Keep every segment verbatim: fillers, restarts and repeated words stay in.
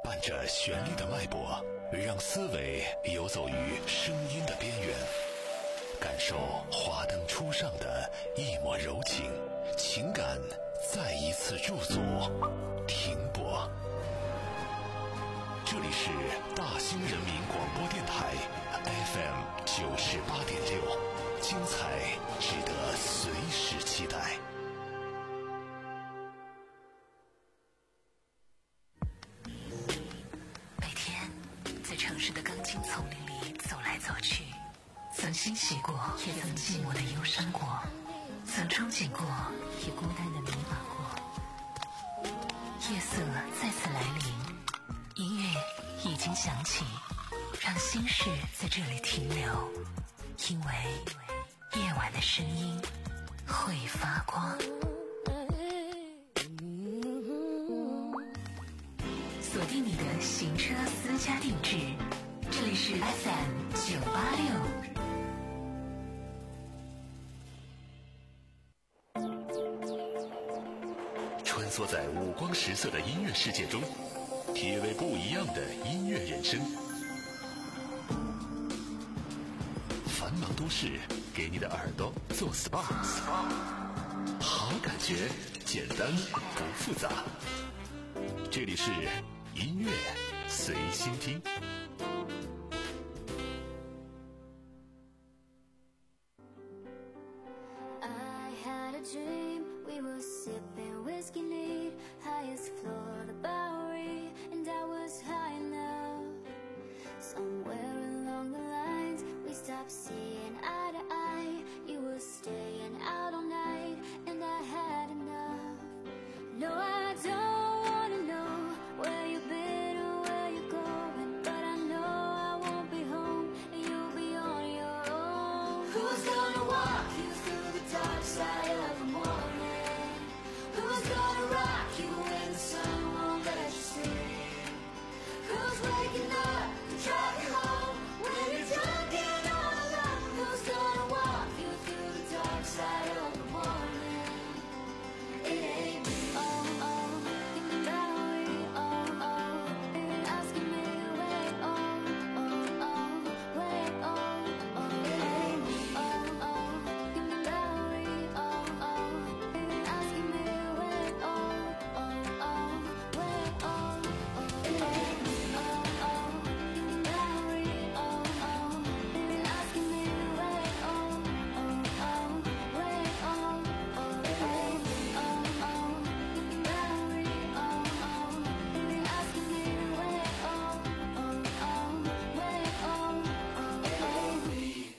伴着旋律的脉搏，让思维游走于声音的边缘，感受华灯初上的一抹柔情，情感再一次驻足停泊。这里是大兴人民广播电台 F M 九十八点六，精彩值得随时期待。 每天在城市的钢筋丛林里走来走去，曾欣喜过，也曾寂寞的忧伤过，曾憧憬过，也孤单的迷茫过。夜色再次来临，音乐已经响起，让心事在这里停留，因为夜晚的声音会发光。锁定你的行车私家定制，这里是 F M 九八六。 穿梭在五光十色的音乐世界中，体味不一样的音乐人生。繁忙都市给你的耳朵做 S P A， 好感觉简单不复杂。这里是音乐随心听。 I had a dream, we were sipping whiskey neat, highest floor of the Bowery, and I was high enough. Somewhere along the lines, we stopped seeing eye to eye. You were staying out all night, and I had enough. No, I don't wanna know where you've been or where you're going, but I know I won't be home, and you'll be on your own. Who's gonna walk you through the dark side of the morning? Who's gonna rock you when the sun won't let you sleep? Who's waking up to drive you home when you're drunk and all alone? Who's gonna walk you through the dark side of the morning? It ain't me. Oh, oh, in the Bowery. Oh, oh, been asking me wait. Oh, oh, oh, wait. Oh, oh, it ain't me. Oh, oh, in the Bowery. Oh, oh, been asking me wait. Oh, oh, oh, wait. Oh, oh, it ain't me. Oh, oh, in the Bowery. Oh, oh, been asking me wait. Oh, oh, oh, wait. Oh, oh, it ain't me. Oh, oh, in the Bowery. Oh, oh, been asking me wait. Oh, oh, oh, wait. Oh, oh, it ain't me.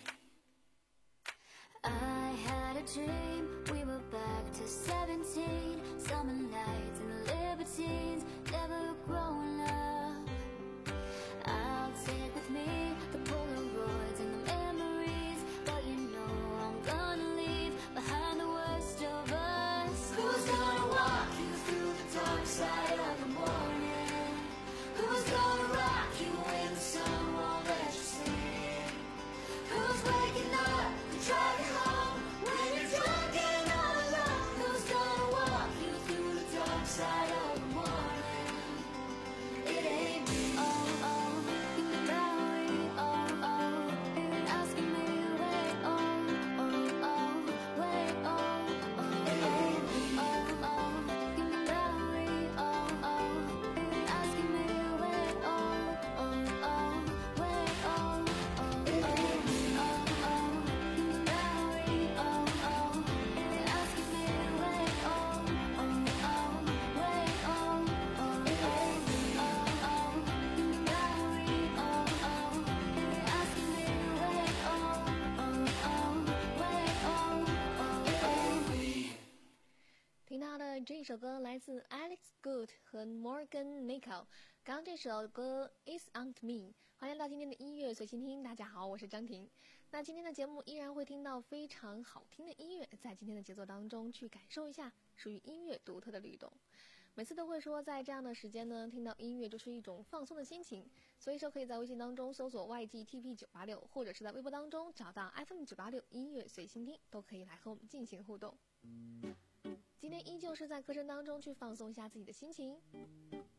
I had a dream, we were back to seventeen, summer nights and libertines, never growing up. I'll take with me the Polaroids and the memories, but you know I'm gonna leave behind the worst of us. Who's gonna walk you through the dark side of the morning? Who's gonna rock you when the sun won't let you sleep? Who's waking up to drive you home when you're drunk and all alone? Who's gonna walk you through the dark side of the morning? It ain't me. Oh, oh, in the Bowery. Oh, oh, been asking me wait. Oh, oh, oh, wait. Oh, oh, it ain't me. Oh, oh, in the Bowery. Oh, oh, been asking me wait. Oh, oh, oh, wait. Oh, oh, it ain't me. Oh, oh, in the Bowery. Oh, oh, been asking me wait. Oh, oh, oh, wait. Oh, oh, it ain't me. Oh, oh, in the Bowery. Oh, oh, been asking me wait. Oh, oh, oh, wait. Oh, oh, it ain't me. 听到的这首歌来自 Alex Good 和 Morgan Nicol， 刚刚这首歌 Is On To Me。 欢迎来到今天的音乐随心听，大家好，我是张婷。那今天的节目依然会听到非常好听的音乐，在今天的节奏当中去感受一下属于音乐独特的律动。每次都会说在这样的时间呢，听到音乐就是一种放松的心情，所以说可以在微信当中搜索 Y G T P 九八六， 或者是在微博当中找到 F M 九八六 音乐随心听，都可以来和我们进行互动。今天依旧是在课程当中去放松一下自己的心情。那接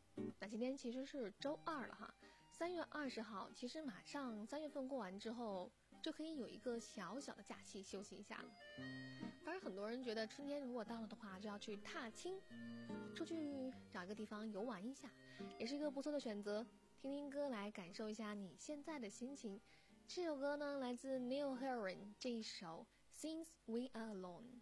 今天其实是周二了哈，三月二十号，其实马上三月份过完之后，就可以有一个小小的假期休息一下了。当然，很多人觉得春天如果到了的话，就要去踏青，出去找一个地方游玩一下，也是一个不错的选择。听听歌来感受一下你现在的心情。这首歌呢，来自 Neil Heron 这一首 Since We Are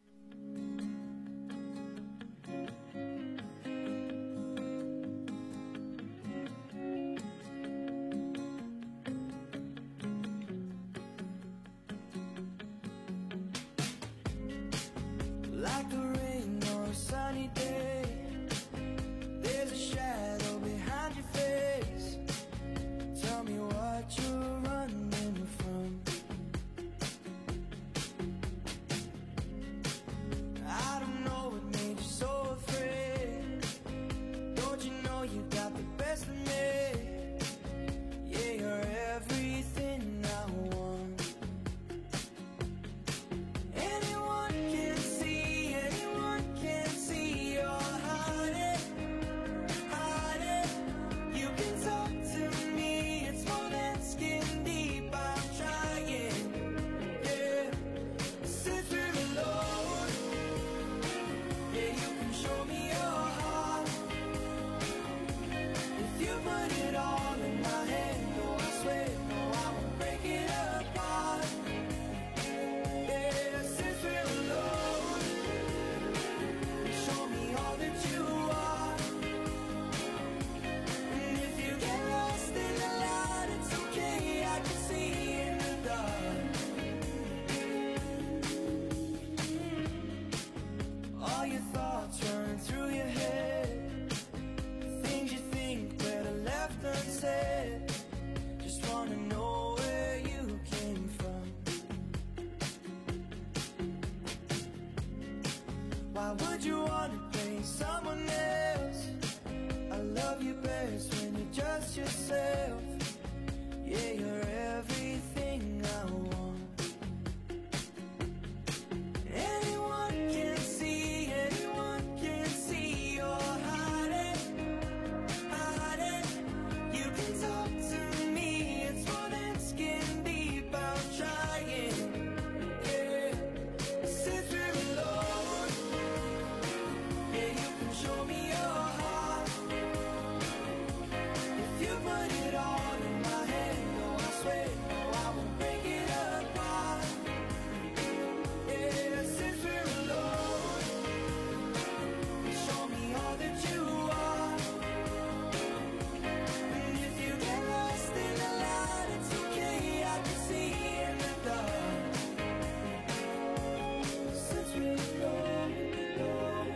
Alone。Like a rain or a sunny day, there's a shadow behind your face. Tell me what you're running from. I don't know what made you so afraid. Don't you know you got the best of me? Yeah, you're everything I want. Anyone can see, anyone can see you're hiding, hiding. You can talk to me, it's more than skin deep. I'm trying, yeah. Since we're alone, yeah, you can show me your heart. If you put it all in my hand, oh, I swear, no, I won't break it apart. Yeah, since we're alone, show me all that you are. And if you get lost in the light, it's okay, I can see in the dark. All your thoughts run through your head, things you think better left unsaid. Just wanna know where you came from. Why would you wanna blame someone else? I love you best when you're just yourself. Yeah, you're everything I want. Anyone can see, anyone can see you're hiding, hiding. You can talk to me, it's more than skin deep. I'm trying, yeah. Since we're alone, yeah, you can show me your heart. If you put it all in my hand, oh, I swear, no, I won't break it apart. Yeah, since we're alone, show me all that you are. And if you get lost in the light, it's okay, I can see in the dark. Since we're alone, alone,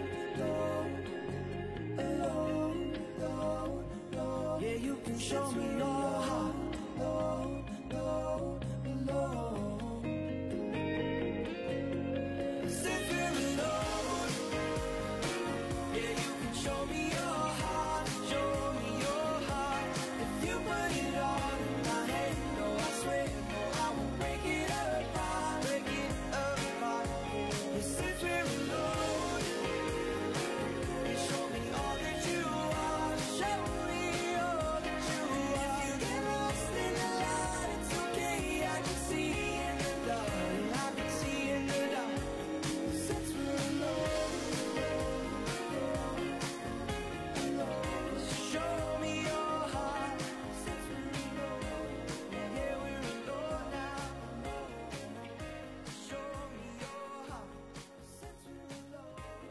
alone, alone, alone, yeah, you can show me your heart. Alone, alone, alone. Since we're alone, yeah, you can show me your heart, show me your heart. If you put it all in my hand, no, I swear, no, I won't break it apart, break it apart. Yeah, since we're alone, yeah, show me all that you are, show me all that you are. If you get lost in the light, it's okay, I can see in the dark, I can see in the dark. Since we're alone, show me your heart. Since we're alone, yeah, we're alone now. Show me your heart. Since we're alone.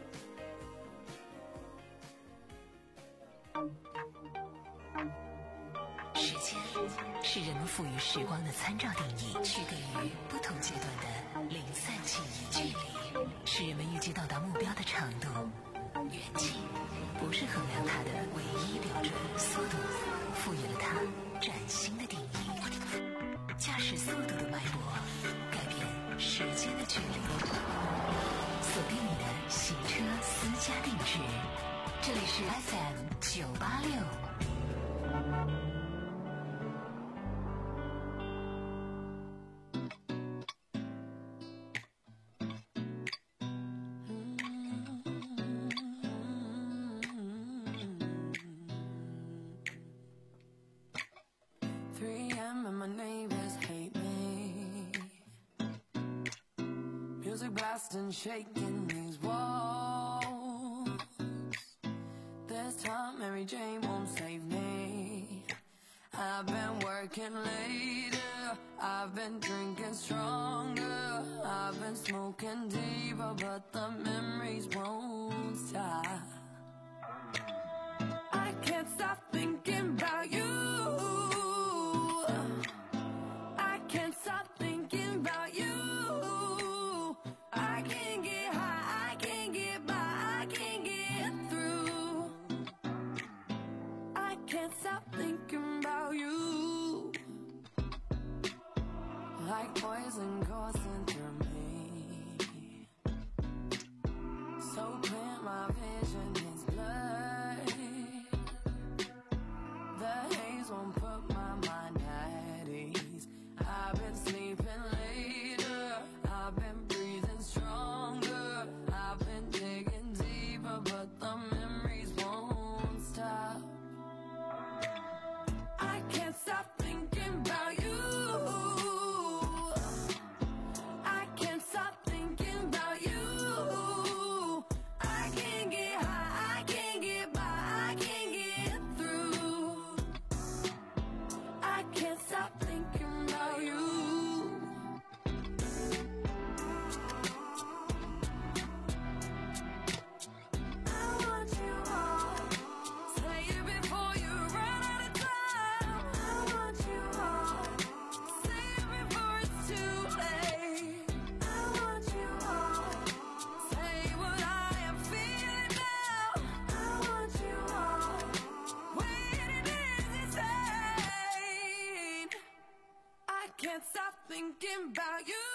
时间是人们赋予时光的参照定义，区隔于不同阶段的零散记忆。距离是人们预计到达目标的长度，远近不是衡量它的唯一标准。速度赋予了它崭新的定义。驾驶速度的脉搏，改变时间的距离。锁定你的行车私家定制，这里是 F M 九八六。 music blasting, shaking these walls. This time Mary Jane won't save me. I've been working later, I've been drinking stronger, I've been smoking deeper, but the memories won't stop. I can't stop thinking about you. I can't stop thinking about you. I can't get high, I can't get by, I can't get through. I can't stop thinking about you. Like poison coursing through me, so clear my vision is blurred. The haze won't put my mind at ease. I've been sleeping later, I've been breathing stronger, I've been digging deeper, but the memories won't stop. I can't stop thinking about you. I can't stop thinking about you. I can't get high, I can't get by, I can't get through. I can't stop thinking about you. I want you all. Say it before you run out of time. I want you all. Say it before it's too late. I want you all. Say what I am feeling now. I want you all. Waiting is insane. I can't stop thinking about you.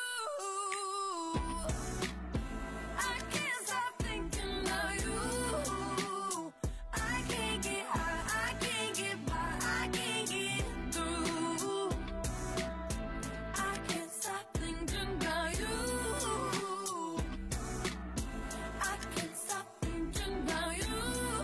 I can't stop thinking about you. I can't get high, I can't get by, I can't get through. I can't stop thinking about you. I can't stop thinking about you.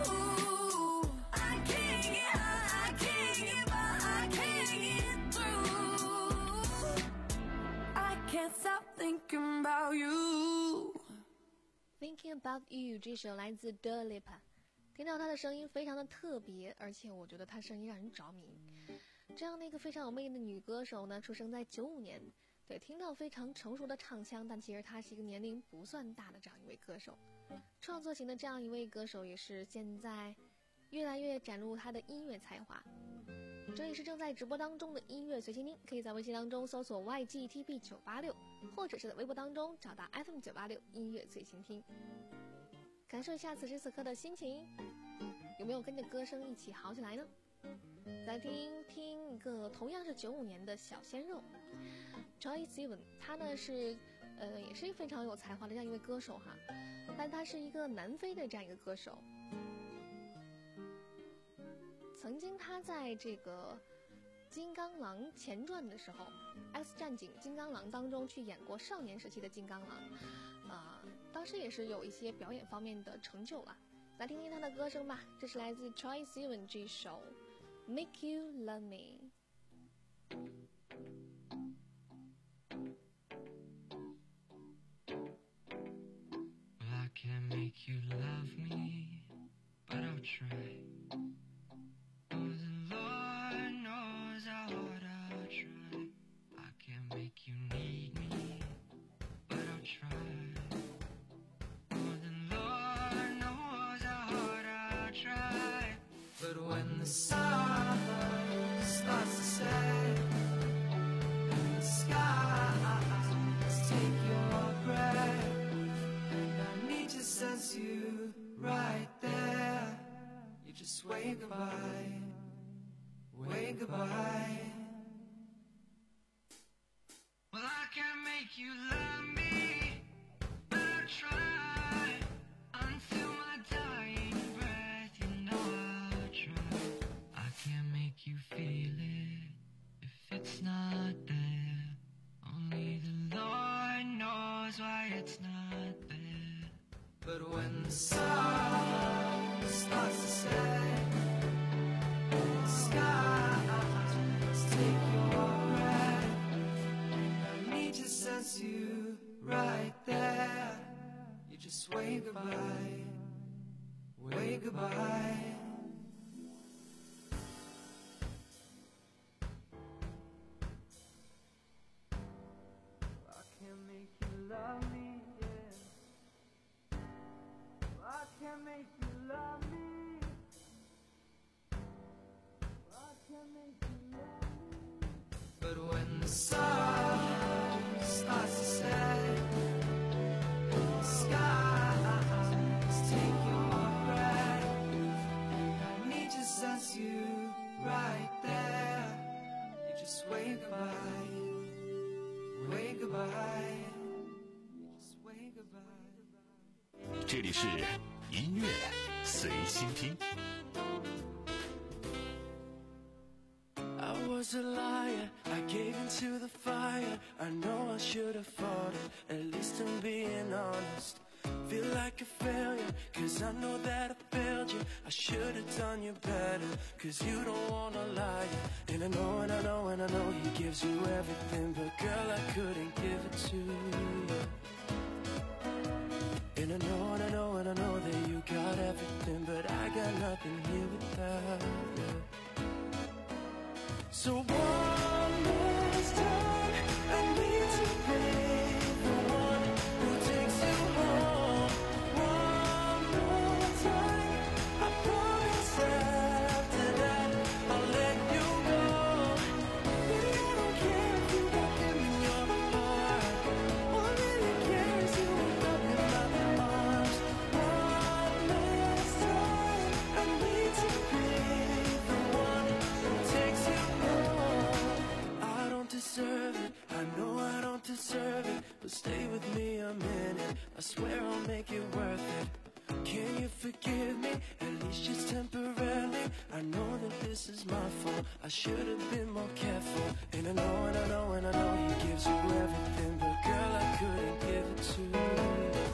I can't get high, I can't get by, I can't get through. I can't stop thinking about you. Thinking About You 这首来自 Dua Lipa， 听到她的声音非常的特别，而且我觉得她声音让人着迷。这样的一个非常有魅力的女歌手呢，出生在九五年，对，听到非常成熟的唱腔，但其实她是一个年龄不算大的这样一位歌手。创作型的这样一位歌手，也是现在越来越展露她的音乐才华。这里是正在直播当中的音乐随心听，可以在微信当中搜索 Y G T P 九八六，或者是在微博当中找到 F M 九八六音乐随心听，感受一下此时此刻的心情，有没有跟着歌声一起好起来呢？来听听一个同样是九五年的小鲜肉 Troye Sivan， 他呢是呃也是非常有才华的这样一位歌手哈，但他是一个南非的这样一个歌手。曾经他在这个金刚狼前传的时候 X 战警金刚狼当中去演过少年时期的金刚狼，呃，当时也是有一些表演方面的成就了。来听听他的歌声吧，这是来自 Troye Sivan 这首 Make You Love Me。 Well, I can't make you love me, but I'll try. Oh, the Lord knows how hard I'll try. I can't make you need me, but I'll try. Oh, the Lord knows how hard I'll try. But when the sun starts to set and the skies take your breath, and I need to sense you right there, you just wave goodbye, wave goodbye. Well, I can't make you love me, but I'll try. Until my dying breath, you know I'll try. I can't make you feel it if it's not there. Only the Lord knows why it's not there. But when the sun starts to set, the skies take your breath, and I need to sense you right there, way goodbye. I can't make you love me, yeah. I can't make you love me. I can't make you love me. But when the sun starts to set, the skies take your breath. I need to sense you right there. You just wave goodbye, wave goodbye, you just wave goodbye. 这里是音乐随心听。 I was a liar, I gave into the fire. I know I should have fought it, at least I'm being honest. Feel like a failure, cause I know that I failed you. I should have done you better, cause you don't wanna lie. And I know, and I know, and I know he gives you everything, but girl, I couldn't give it to you. And I know, and I know, and I know that you got everything, but I got nothing here without you. So one last time, I need to be the one who takes you home. One more time, I promise after that I'll let you go. Baby, I don't care if you got them in your heart. All I really care is you wake up in my arms. One last time, I need to be the one who takes you home. I don't deserve it, I know I don't deserve it, but stay with me a minute, I swear I'll make it worth it. Can you forgive me, at least just temporarily? I know that this is my fault, I should have been more careful. And I know, and I know, and I know he gives you everything, but girl, I couldn't give it to you.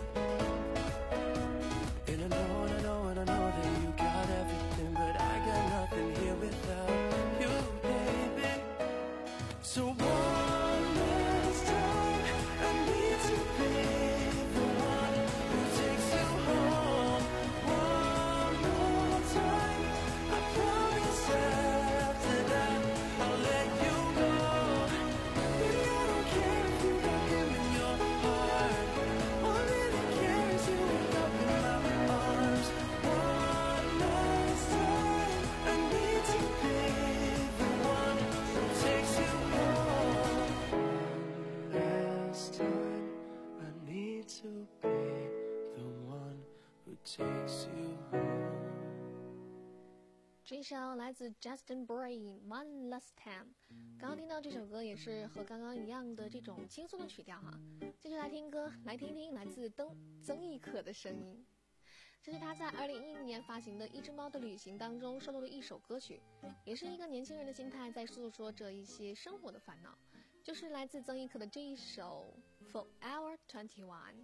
And I know, and I know, and I know that you got everything, but I got nothing here without you, baby. So one last time, I need to be the one who takes you home. One more time, I promise after that I'll let you go. Baby, I don't care if you got him in your heart. All I really care is you wake up in my arms. One last time, I need to be the one who takes you home. One last time, I need to be the one who takes you home. 这首来自 Justin Bray One Last Time。刚刚听到这首歌也是和刚刚一样的这种轻松的曲调哈。继续来听歌，来听听来自曾曾轶可的声音。这是他在二零一零年发行的《一只猫的旅行》当中收录的一首歌曲，也是一个年轻人的心态在诉说着一些生活的烦恼，就是来自曾轶可的这一首 Forever twenty-one。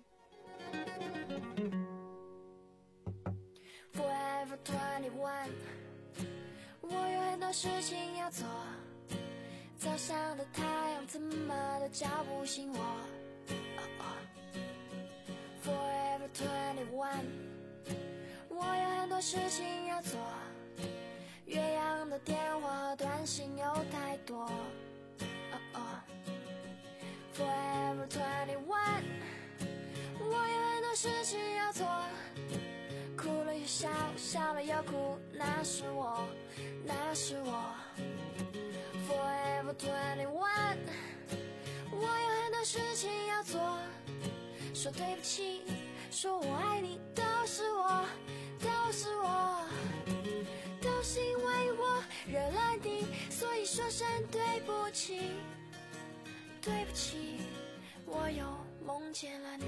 Forever twenty-one， 我有很多事情要做，早上的太阳怎么都叫不醒我。oh, oh. Forever twenty-one， 我有很多事情要做，越洋的电话和短信有太多。oh, oh. Forever twenty-one， 我有很多事情要做，哭了又笑，笑了又哭，那是我，那是我。Forever twenty-one， 我有很多事情要做，说对不起，说我爱你，都是我，都是我，都是因为我惹了你，所以说声对不起，对不起，我又梦见了你。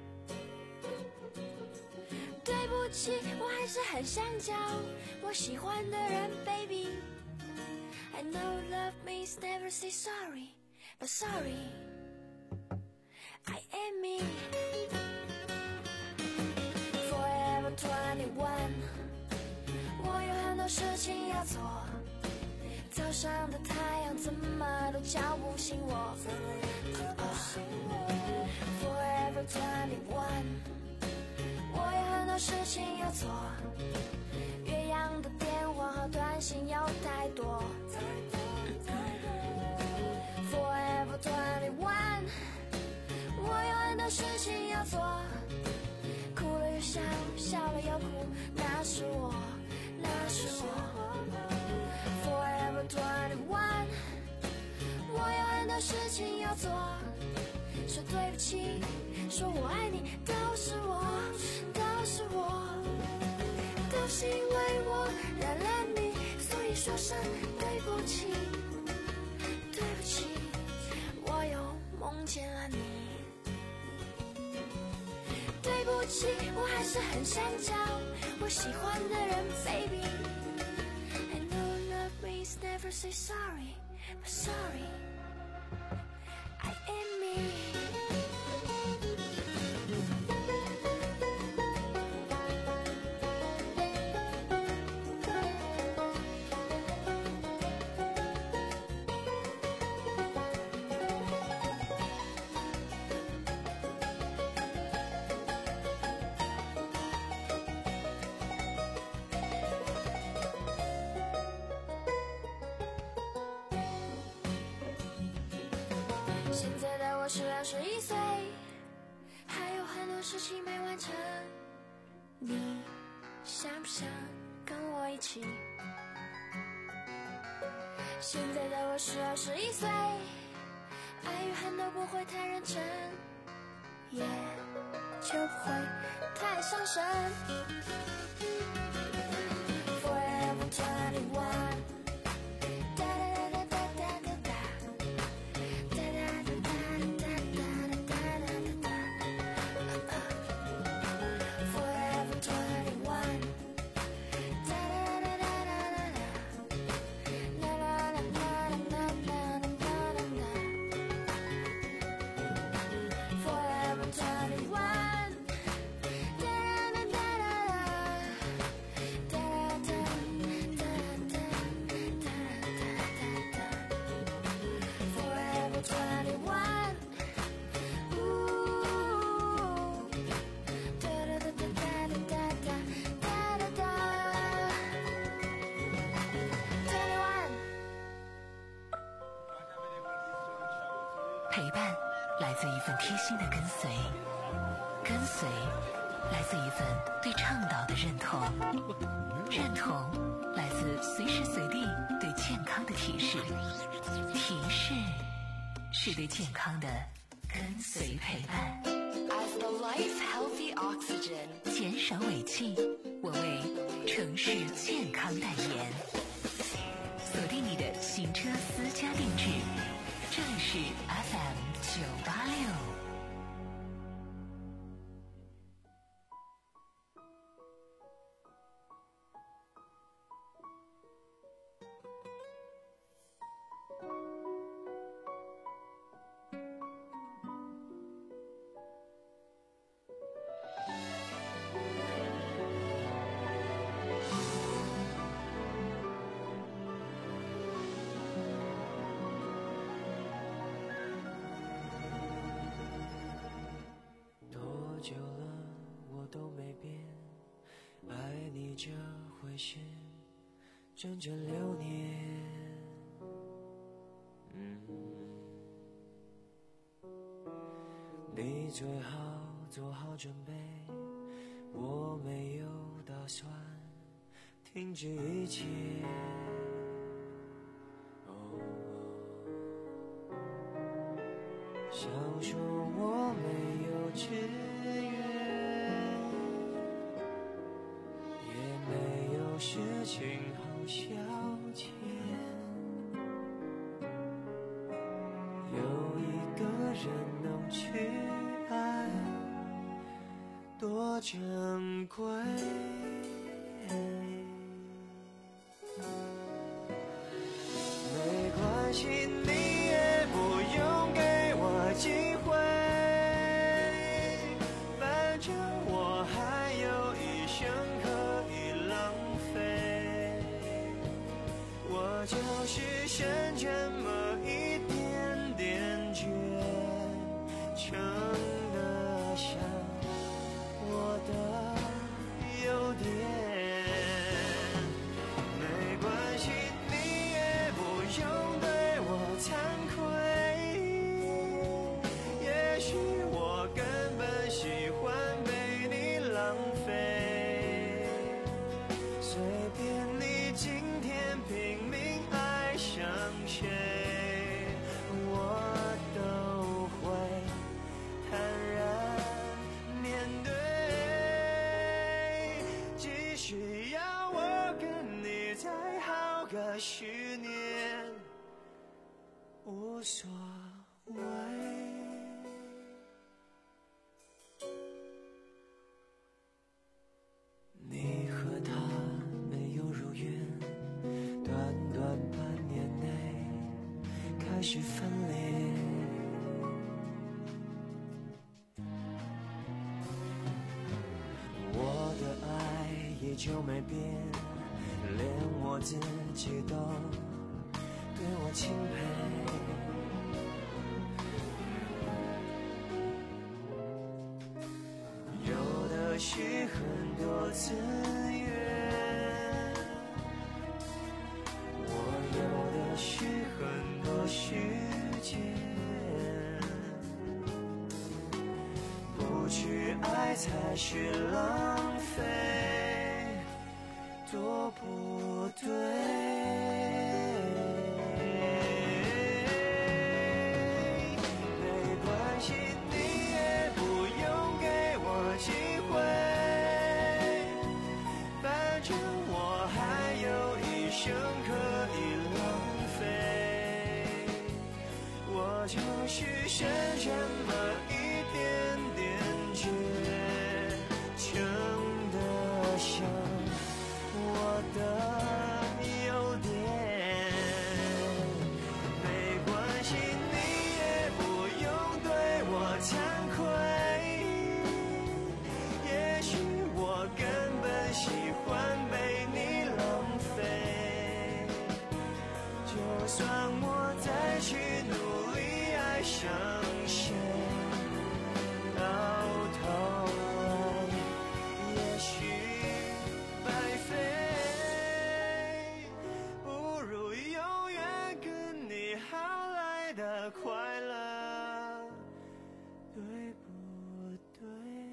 对不起，我还是很想找我喜欢的人 ，baby。I know love means never say sorry, but sorry, I am me. Forever twenty-one， 我有很多事情要做，早上的太阳怎么都叫不醒我。Uh, Forever twenty-one。我有很多事情要做， 心要太多。Forever twenty-one， 我有很多事情要做，哭了又笑，笑了又哭，那是我，那是我。Forever twenty-one， 我有很多事情要做，说对不起，说我爱你，都是我，都是我，都是因为我惹了你，所以说声对不起，对不起，我又梦见了你。对不起，我还是很想找我喜欢的人 ，baby。I know love means never say sorry, but sorry, I am me。现在的我是二十一岁，还有很多事情没完成，你想不想跟我一起？现在的我是二十一岁，爱与恨都不会太认真，也就不会太伤神。Forever twenty-one。 陪伴来自一份贴心的跟随，跟随来自一份对倡导的认同，认同来自随时随地对健康的提示，提示是对健康的跟随陪伴。 As the life healthy oxygen， 减少尾气，我为城市健康代言。锁定你的行车私家定制，这里是 F M 九八六。 久了我都没变，爱你这回事整整六年。嗯，你最好做好准备，我没有打算停止一切。哦，想说我没有志事情好消遣，有一个人能去爱，多珍贵。没关系，你也不用给我机会，反正我还有一生可以浪费。我就是剩这么一点点倔强的像我的优点。没关系， 个十年无所谓。你和他没有如愿，短短半年内开始分裂。我的爱也就没变，连我自己都对我钦佩。有的是很多资源，我有的是很多时间，不去爱才是浪费，多不对。就是剩这么一点点倔强的像我的优点，没关系，你也不用对我惭愧，也许我根本喜欢被你浪费，就算我再去努力爱上谁，到头来也许白费，不如永远跟你好来的快乐，对不对？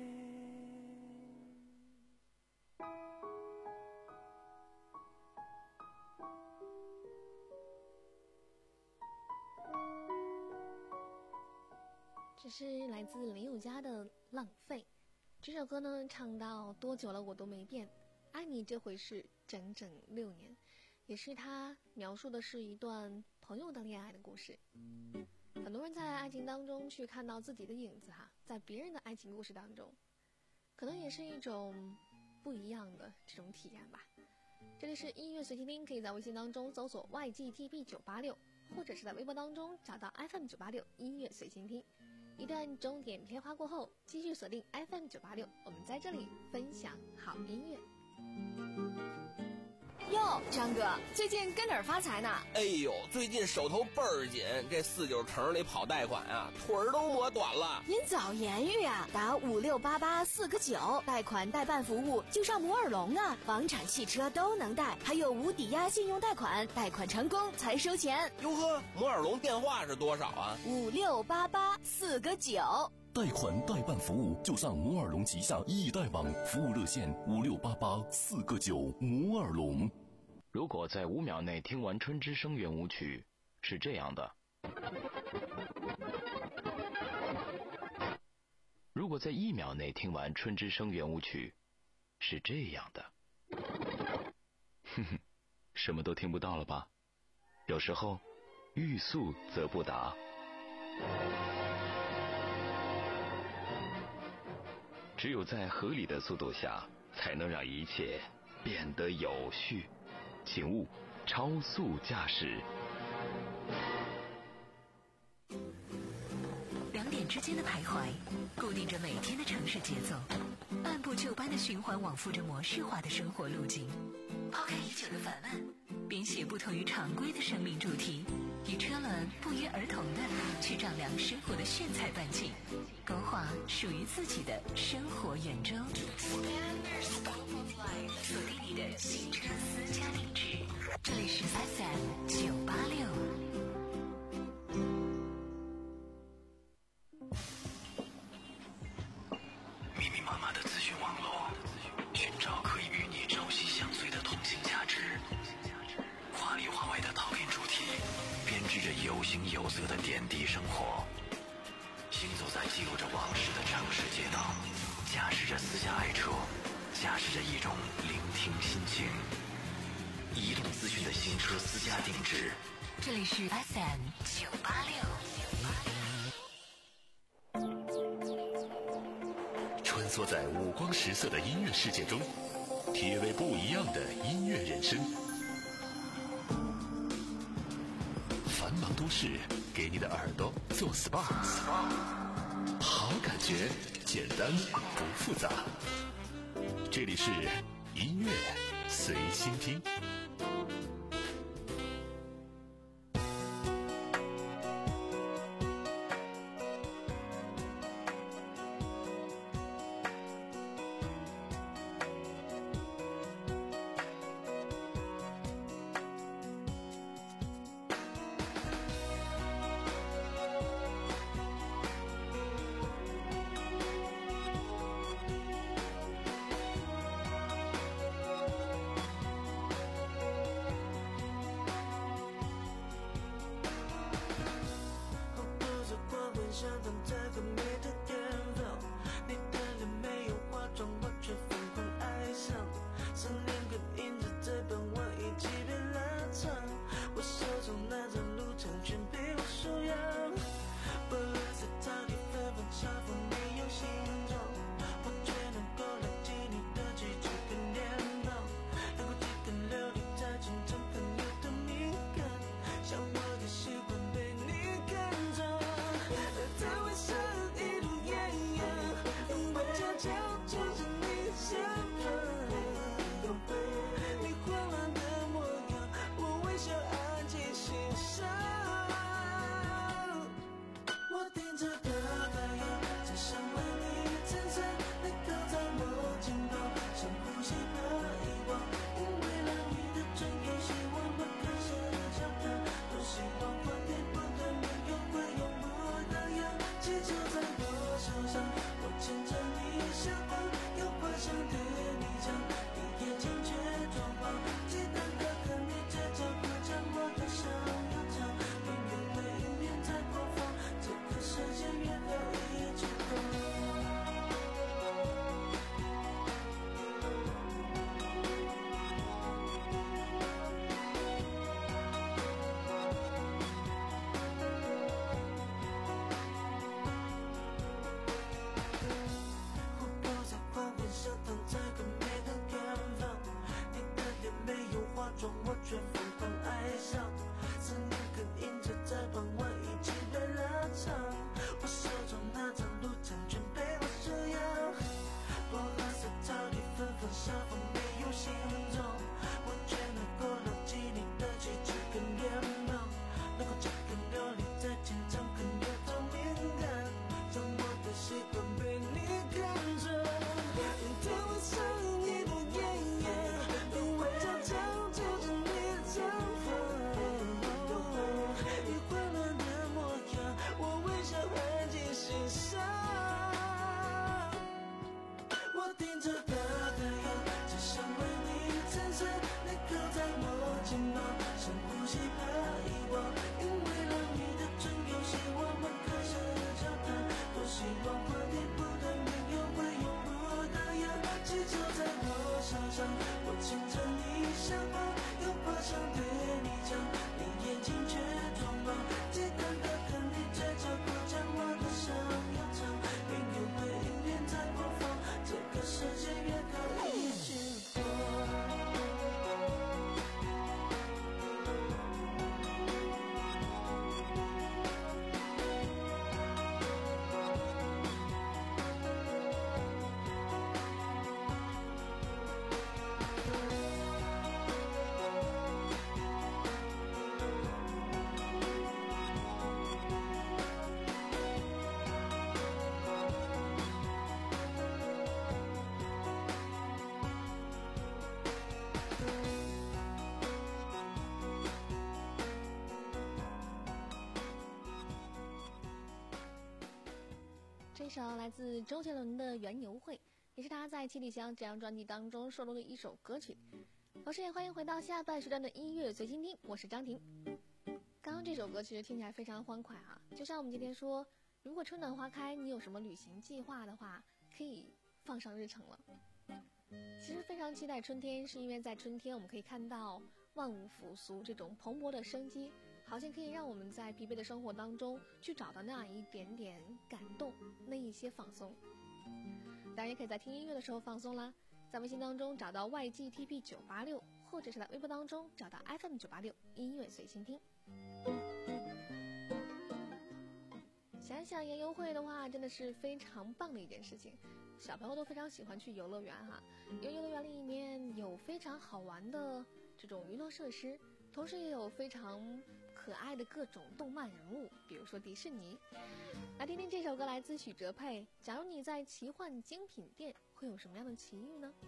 这是来自林宥嘉的《浪费》。这首歌呢，唱到多久了我都没变，爱你这回事整整六年，也是他描述的是一段朋友的恋爱的故事。很多人在爱情当中去看到自己的影子哈，在别人的爱情故事当中，可能也是一种不一样的这种体验吧。这里是音乐随机听，可以在微信当中搜索 Y G T B 九八六，或者是在微博当中找到 F M 九八六音乐随心听。一段钟点片花过后，继续锁定 F M 九八六，我们在这里分享好音乐。 哟，张哥，最近跟哪儿发财呢？ 哎呦，最近手头倍儿紧，这四九城里跑贷款啊，腿儿都磨短了。 您早言语啊，打五六八八四个九，贷款代办服务就上摩尔龙啊，房产、汽车都能贷，还有无抵押信用贷款，贷款成功才收钱。 哟呵，摩尔龙电话是多少啊？ 五六八八四个九。 贷款代办服务就上摩尔龙旗下易贷网，服务热线五六八八四个九。摩尔龙。 如果在五秒内听完春之声圆舞曲，是这样的；如果在一秒内听完春之声圆舞曲，是这样的。哼哼，什么都听不到了吧？有时候，欲速则不达。只有在合理的速度下，才能让一切变得有序。请勿超速驾驶。 两点之间的徘徊，固定着每天的城市节奏，按部就班的循环往复着模式化的生活路径。抛开已久的烦闷，编写不同于常规的生命主题，与车轮不约而同的去丈量生活的炫彩半径，勾画属于自己的生活圆周。锁定你的新车私家定制，这里是 F M 九八六。 密密麻麻的资讯网络，寻找可以与你朝夕相随的同性价值，华里华外的套片主题，编织着有形有色的点滴生活。行走在记录着往事的城市街道，驾驶着私家爱车，驾驶着一种聆听心情。移动资讯的行行车私家定制。 这里是 S M 九八六。 穿梭在五光十色的音乐世界中，体味不一样的音乐人生。繁忙都市给你的耳朵做 S P A， 好感觉简单不复杂。这里是音乐随心听。 这首来自周杰伦的《园游会》，也是他在《七里香》这张专辑当中收录的一首歌曲。同时也欢迎回到下半时段的音乐随心听，我是张婷。刚刚这首歌其实听起来非常欢快啊，就像我们今天说，如果春暖花开，你有什么旅行计划的话，可以放上日程了。 其实非常期待春天，是因为在春天我们可以看到万物复苏这种蓬勃的生机，好像可以让我们在疲惫的生活当中去找到那样一点点感动，那一些放松。当然也可以在听音乐的时候放松啦，在微信当中找到 Y G T P 九八六，或者是在微博当中找到 F M 九八六音乐随心听。想想园游会的话，真的是非常棒的一件事情，小朋友都非常喜欢去游乐园哈，因为游乐园里面有非常好玩的这种娱乐设施，同时也有非常可爱的各种动漫人物，比如说迪士尼。来听听这首歌，来自许哲佩，假如你在奇幻精品店，会有什么样的奇遇呢？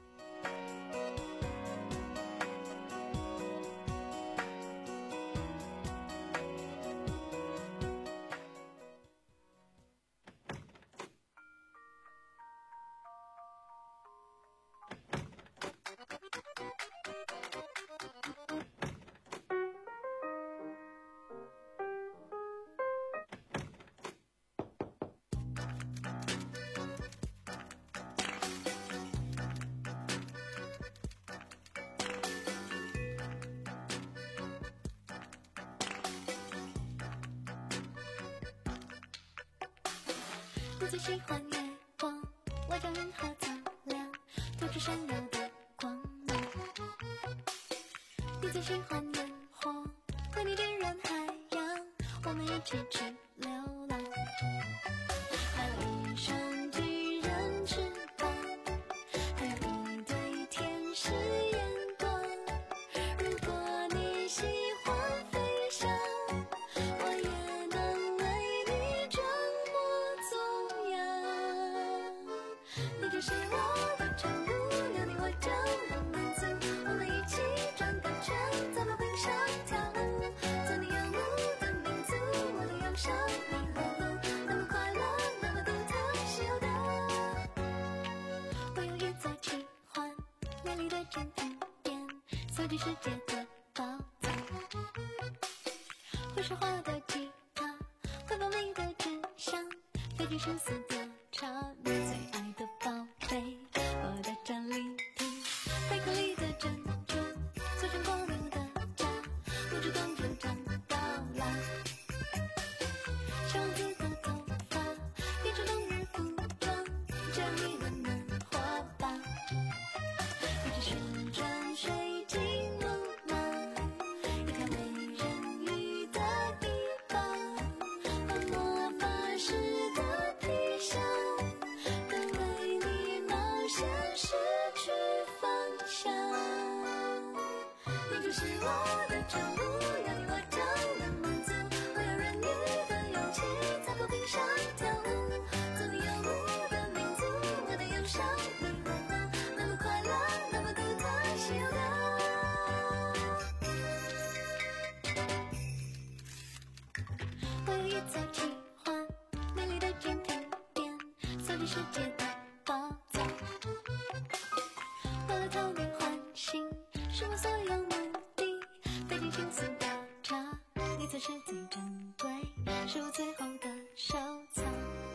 你最喜欢月光，外照银河苍凉，透出闪耀的光芒。你最喜欢烟火，和你点燃海洋，我们一起去流浪。还有一双巨人翅膀，还有一对天使眼光。如果你喜欢飞翔，我也能为你装模作样。你就是我的宠物，有你我就能满足。我们一起转个圈，在草坪上跳舞，做你仰慕的民族。我的忧伤你呵护，那么快乐，那么独特，稀有的。我犹豫在奇幻美丽的珍品店，搜集世界的宝藏。会说话的吉他，会锋利的纸箱，费尽心思调查你最爱的宝贝。我的战利品，贝壳里的珍珠，做成光溜的家，不知冬天长到老。小王子的头发变成冬日服装，这样你温暖火爆。一只旋转水晶木马，一条美人鱼的臂膀，和魔法师的皮箱，能为你冒险失去方向。你就是我的宠物，有你我就能满足。我有人鱼的勇气，在草坪上跳舞，做你仰慕的民族。我的忧伤你呵护，那么快乐，那么独特，稀有的。我犹豫在奇幻美丽的珍品店，搜集世界的宝藏。为了讨你欢心，是我所有目的，费尽心思调查，你才是最珍贵，是我最后的收藏。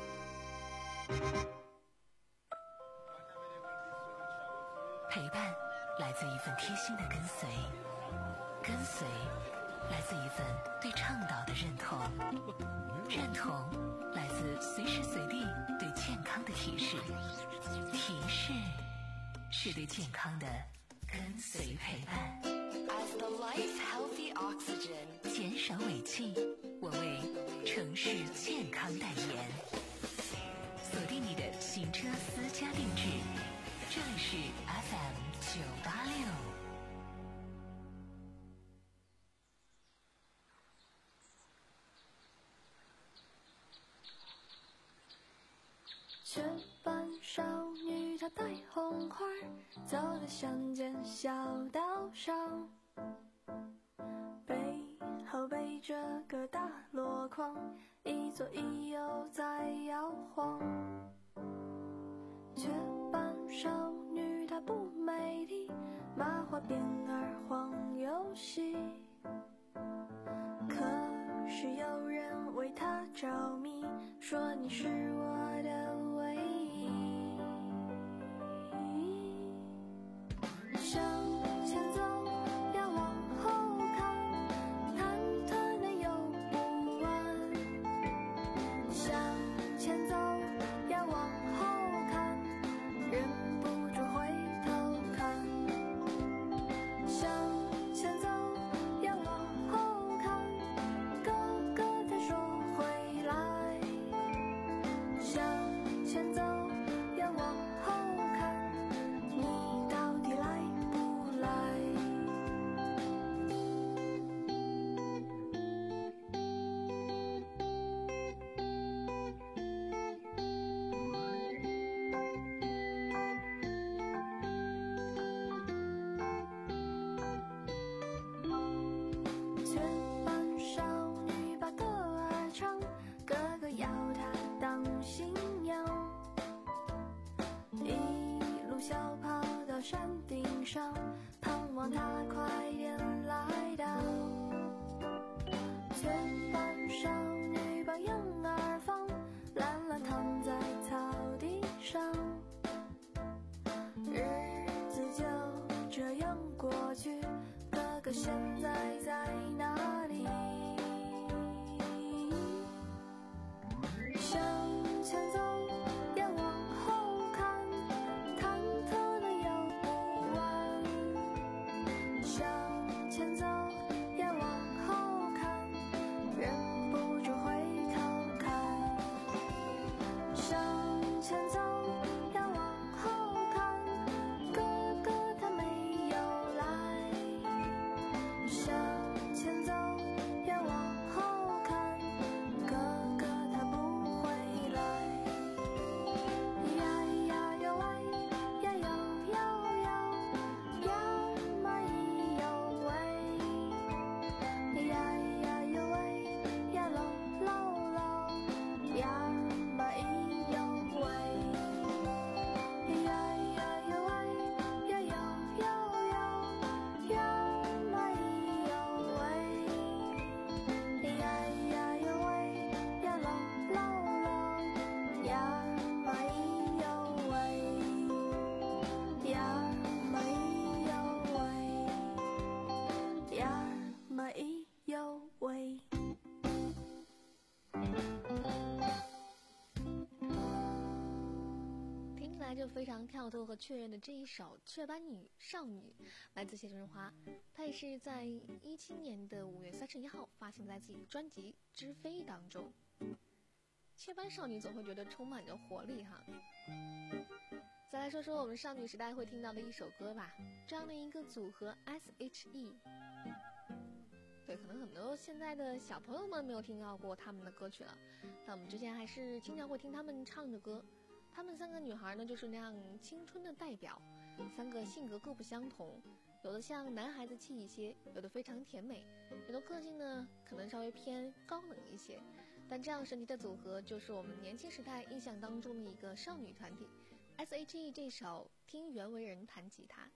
陪伴来自一份贴心的跟随，跟随来自一份对倡导的认同，认同来自随时随地对健康的提示，提示是对健康的跟随陪伴。 As the life healthy oxygen， 减少尾气，我为城市健康代言。锁定你的行车私家定制，这里是 F M 九八六。 雀斑少女她戴红花，走在乡间小道上，背后背着个大箩筐，一左一右在摇晃。雀斑少女她不美丽，麻花辫儿晃游戏，可是有人为她着迷，说你是我的唯一。 上，盼望它快点来到。前班少女抱婴儿房，懒懒躺在草地上，日子就这样过去，哥哥现在在哪里？向前走，也往后看，忐忑的又不安。向前走，也往后看，忍不住回头看。向前走，也往后看，哥哥他没有来。向前走，也往后看，哥哥他不回来。呀呀哟喂，呀哟哟哟，呀嘛咿哟喂，呀呀哟喂，呀喽喽喽，呀嘛咿哟喂，呀呀哟喂，呀哟哟哟，呀嘛咿哟喂，呀呀哟喂，呀喽喽喽，呀嘛咿哟喂，呀嘛咿哟喂，呀嘛咿哟喂。 听起来就非常跳脱和确认的这一首《雀斑女少女》，来自谢春花，她也是在一七年的五月三十一号发行在自己专辑《知飞》当中。雀斑少女总会觉得充满着活力哈。再来说说我们少女时代会听到的一首歌吧，这样的一个组合 S H E。对，可能很多现在的小朋友们没有听到过他们的歌曲了，但我们之前还是经常会听他们唱的歌。她们三个女孩呢，就是那样青春的代表，三个性格各不相同，有的像男孩子气一些，有的非常甜美，有的个性呢可能稍微偏高冷一些。但这样神奇的组合，就是我们年轻时代印象当中的一个少女团体。S H E 这首《听袁惟仁弹吉他》。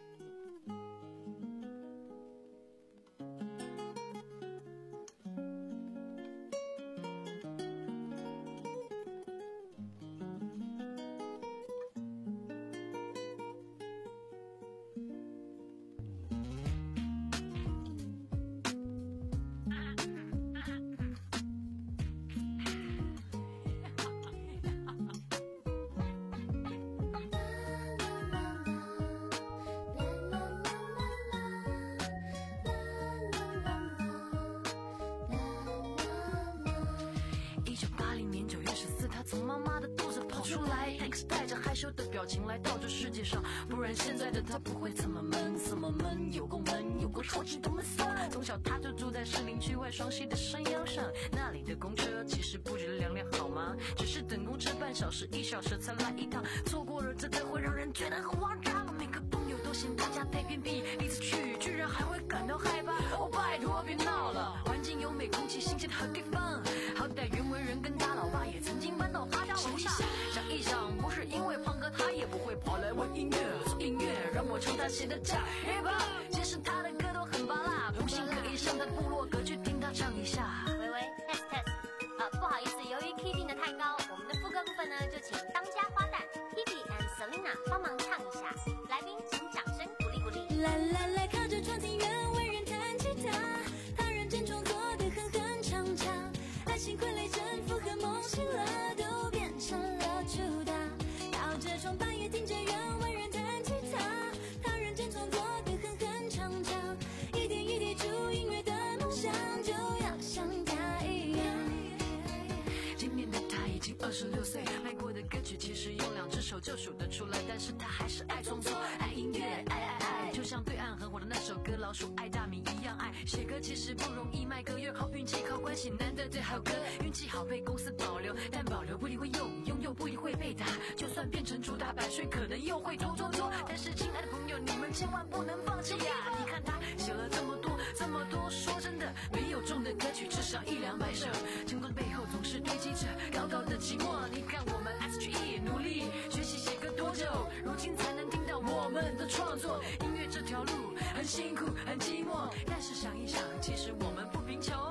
从妈妈的肚子跑出来，但是带着害羞的表情来到这世界上，不然现在的他不会这么闷，这么闷，有够闷，有够超级多么酸。从小他就住在士林区外双溪的山腰上，那里的公车其实不止两辆好吗？只是等公车半小时一小时才来一趟，错过了真的会让人觉得很慌张。每个朋友都嫌他家太偏僻，第一次去居然还会感到害怕。哦拜托别闹了，环境优美，空气新鲜的好地方，好歹袁惟仁跟他老爸也曾经搬到他家楼下。想一想，不是因为胖哥他也不会跑来玩音乐，做音乐让我唱他写的假 hip hop， 其实他的歌都很拔辣，不信可以上他的部落格去听他唱一下。 喂喂 test test， 呃不好意思，由于 key 定的太高，我们的副歌部分呢就请当家花旦 Hebe and Selina 帮忙唱一下，来宾请掌声鼓励鼓励。 来来来，靠着窗听袁惟仁弹吉他，他认真创作的哼哼唱唱，爱情傀儡征服和梦醒了都变成了主打，靠着窗半夜听着袁惟仁弹吉他，他认真创作的哼哼唱唱，一点一滴注音乐的梦想就要像他一样。 今年的他已经二十六岁，卖过的歌曲其实用两只手就数得出来，但是他还是爱创作，爱音乐，爱爱爱，就像对岸很火的那首歌《老鼠爱大米》一样爱。写歌其实不容易，卖歌越靠运气，靠关系，难得的好歌，运气好被公司保留，但保留不一定会用，拥有不一定会被打，就算变成主打版税，可能又会拖拖拖。但是亲爱的朋友，你们千万不能放弃呀！你看他写了这么多这么多，说真的，没有中的歌曲至少一两百首，成功背后总是堆积着高高的寂寞。你看我们 S H E 努力学习写歌多久，如今才能听到我们的创作。音乐这条路很辛苦很寂寞，但是想一想，其实我们不贫穷。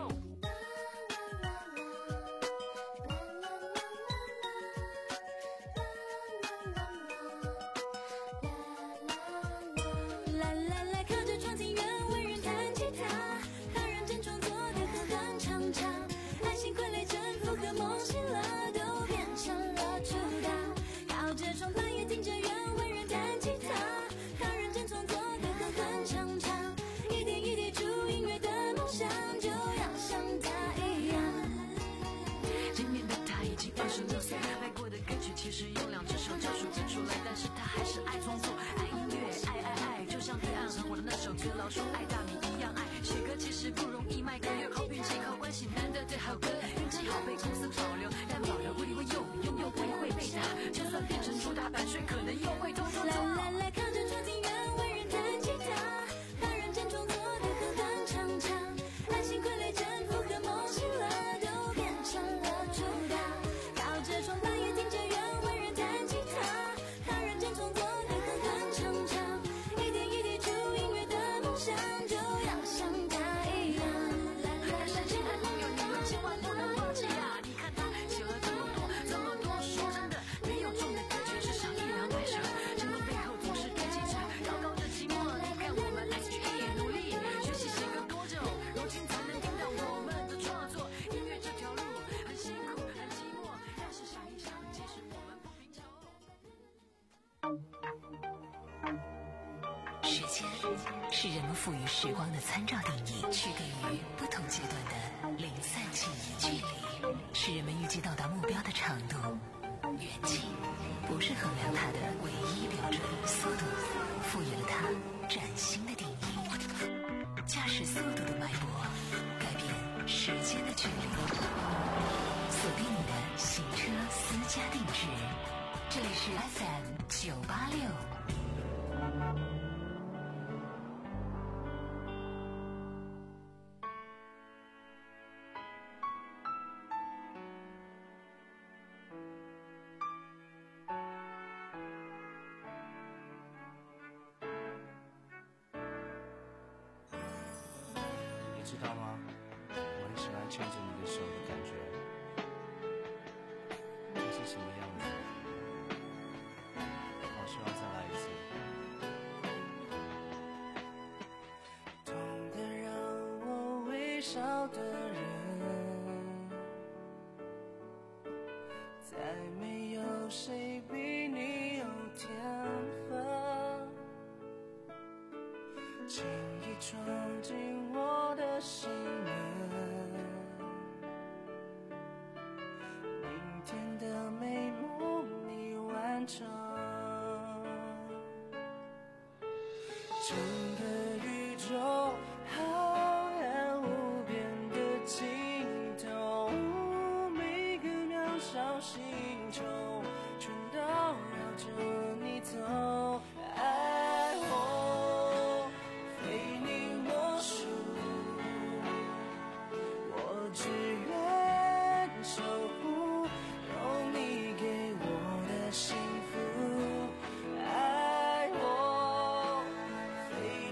来来来，靠着窗前缘为人弹吉他，好认真创作的哼哼唱唱，爱情傀儡征服和梦醒了都变成了主打，靠着窗半夜听着缘为人弹吉他，好认真创作的哼哼唱唱，一点一滴注音乐的梦想就要像他一样。 今年的他已经二十六岁，爱过的歌曲其实有两只手就数得出来，但是他还是爱创作，爱音乐，爱爱爱，就像对岸和我的那首歌老鼠爱大米一样爱。写歌其实不容易，卖歌又靠运气靠关系，难得对好歌，运气好被公司保留，但保留不一定会用，用又不一定会被打，就算变成主打版税，可能又会偷偷来来来，靠着窗前缘为人弹吉他，好认真创作的哼哼唱唱，爱情傀儡征服和梦醒了都变成了主打，靠着窗半夜听着缘为人弹吉他，好认真创作的哼哼唱唱，一点一滴注音乐的梦想就要像他一样。 但是现在朋友你们千万不能忘记啊！你看他写了这么多这么多，说真的，没有中的歌曲至少一两百首，成功背后总是跟记者高高的寂寞。你看我们 S G E 努力学习写歌多久，如今才能听到我们的创作。音乐这条路很辛苦很寂寞，但是想一想，其实我们不贫穷。 时间是人们赋予时光的参照定义，区隔于不同阶段的零散记忆。距离是人们预计到达目标的长度，远近不是衡量它的唯一标准。速度赋予了它崭新的定义，驾驶速度的脉搏改变时间的距离。锁定你的行车私家定制，这里是 F M 九八六。 你知道吗？我很喜欢牵着你的手的感觉，那是什么样子？好希望再来一次。 痛得让我微笑的人，再没有谁比你有天分，轻易闯进我的心门，明天的美梦你完成，整个宇宙浩瀚无边的尽头，每个渺小星球全都绕着你走，爱我非你莫属，我只愿守护有你给我的幸福，爱我非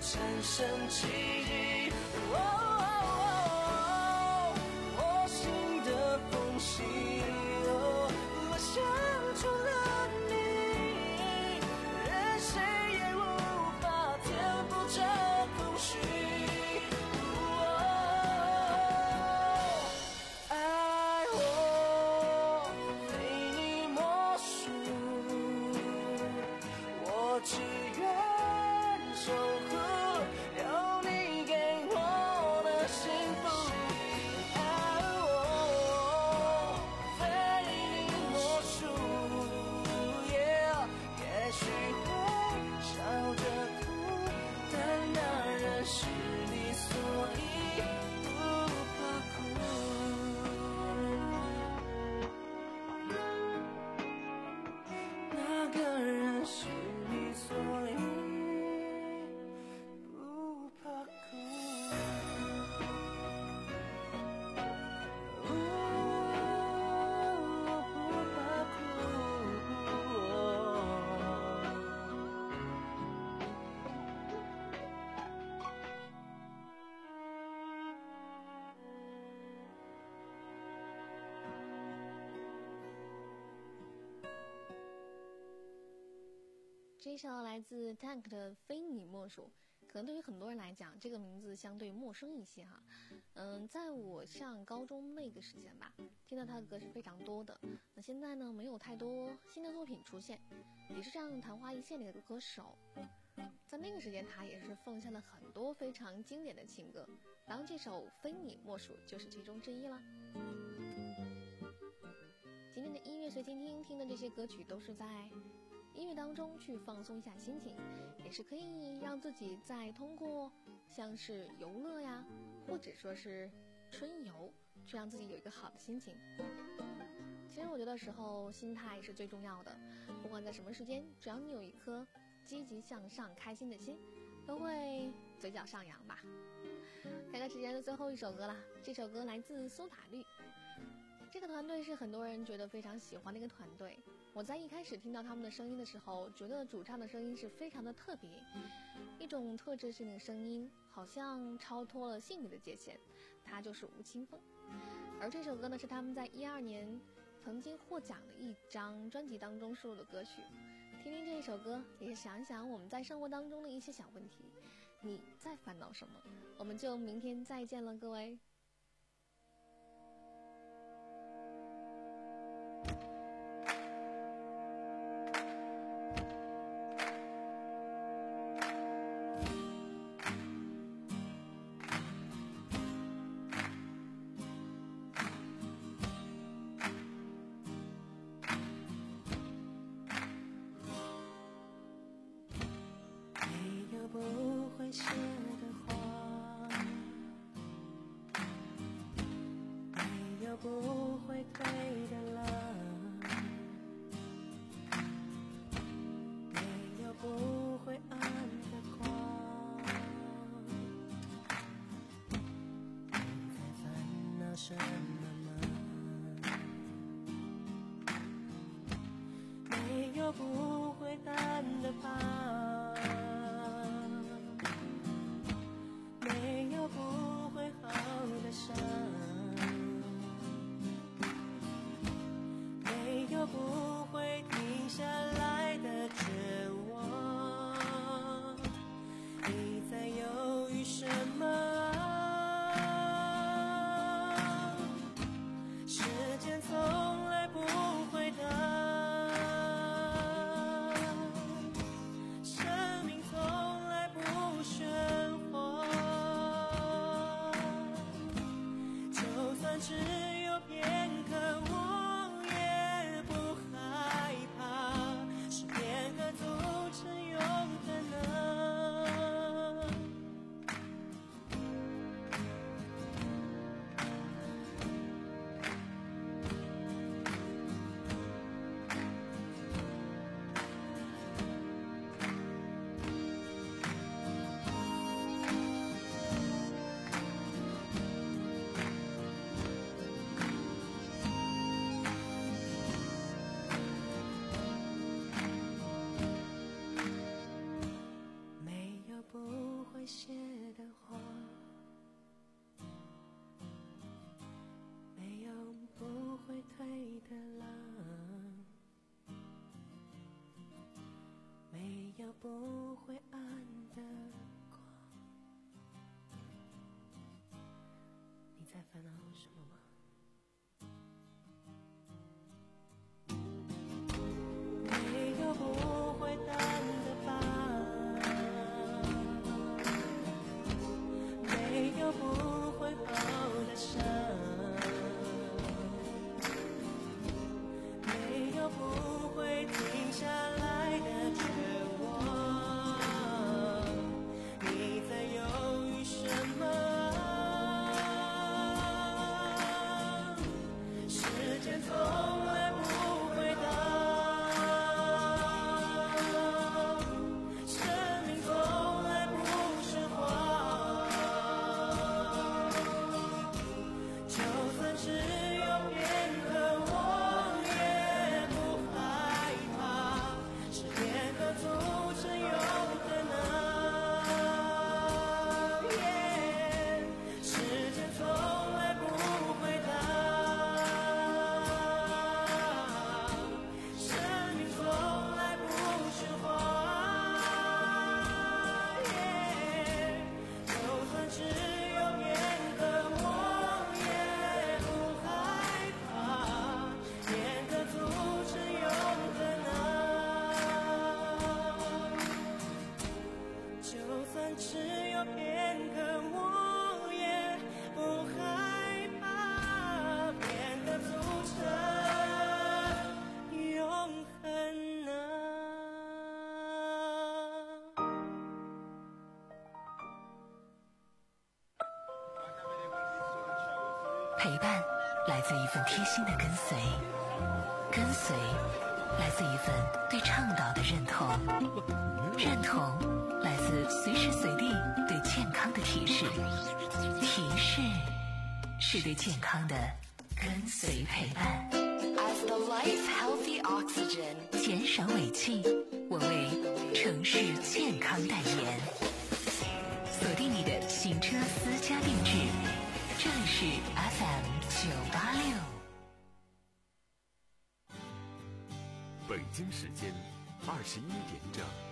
产生奇迹。哦，我心的缝隙，哦，我想出了你，任谁也无法填补这空虚。爱我非你莫属，我只愿守护有你给我的幸福。爱我非你莫属，也许会笑着哭，但那人是你，所以不怕哭。那个人是你，所以不怕哭。哦，不怕哭。 这首来自 Tank 的《非你莫属》，可能对于很多人来讲，这个名字相对陌生一些哈。嗯，在我上高中那个时间吧，听到他的歌是非常多的。那现在呢，没有太多新的作品出现，也是这样昙花一现的一个歌手。在那个时间，他也是奉献了很多非常经典的情歌，然后这首《非你莫属》就是其中之一了。今天的音乐随心听听的这些歌曲都是在音乐当中去放松一下心情，也是可以让自己在通过像是游乐呀，或者说是春游，去让自己有一个好的心情。其实我觉得时候心态是最重要的，不管在什么时间，只要你有一颗积极向上开心的心，都会嘴角上扬吧。看看时间的最后一首歌了，这首歌来自苏打绿。这个团队是很多人觉得非常喜欢的一个团队。我在一开始听到他们的声音的时候，觉得主唱的声音是非常的特别，一种特质性的声音，好像超脱了性别的界限，他就是吴青峰。而这首歌呢，是他们在一二年曾经获奖的一张专辑当中收录的歌曲。听听这一首歌，也想一想我们在生活当中的一些小问题，你在烦恼什么？我们就明天再见了，各位。 不会写的话，没有不会退的浪，没有不会暗的光。你在烦恼什么吗？没有不会淡的疤，不会好的伤，没有不会停下来的绝望。你在犹豫什么啊？时间从来不会等， 不会暗的光。你在烦恼什么吗？没有不会淡的疤，没有不会好的伤，没有不会停下来的绝望。你在犹豫什么？时间从来不回答，生命从来不是谎。就算只有片刻，我也不害怕，是片刻组成永恒啊。时间从来不回答，生命从来不是谎。就算只有片刻，我也不害怕，片刻组成永恒啊。就算只有片刻，我也不害怕，片刻组成永恒啊。 陪伴来自一份贴心的跟随，跟随来自一份对倡导的认同，认同来自随时随地对健康的提示，提示是对健康的跟随陪伴。 As the life healthy oxygen， 减少尾气，我为城市健康代言。锁定你的行车私家定制，这里是 F M 九八六。 北京时间二十一点整。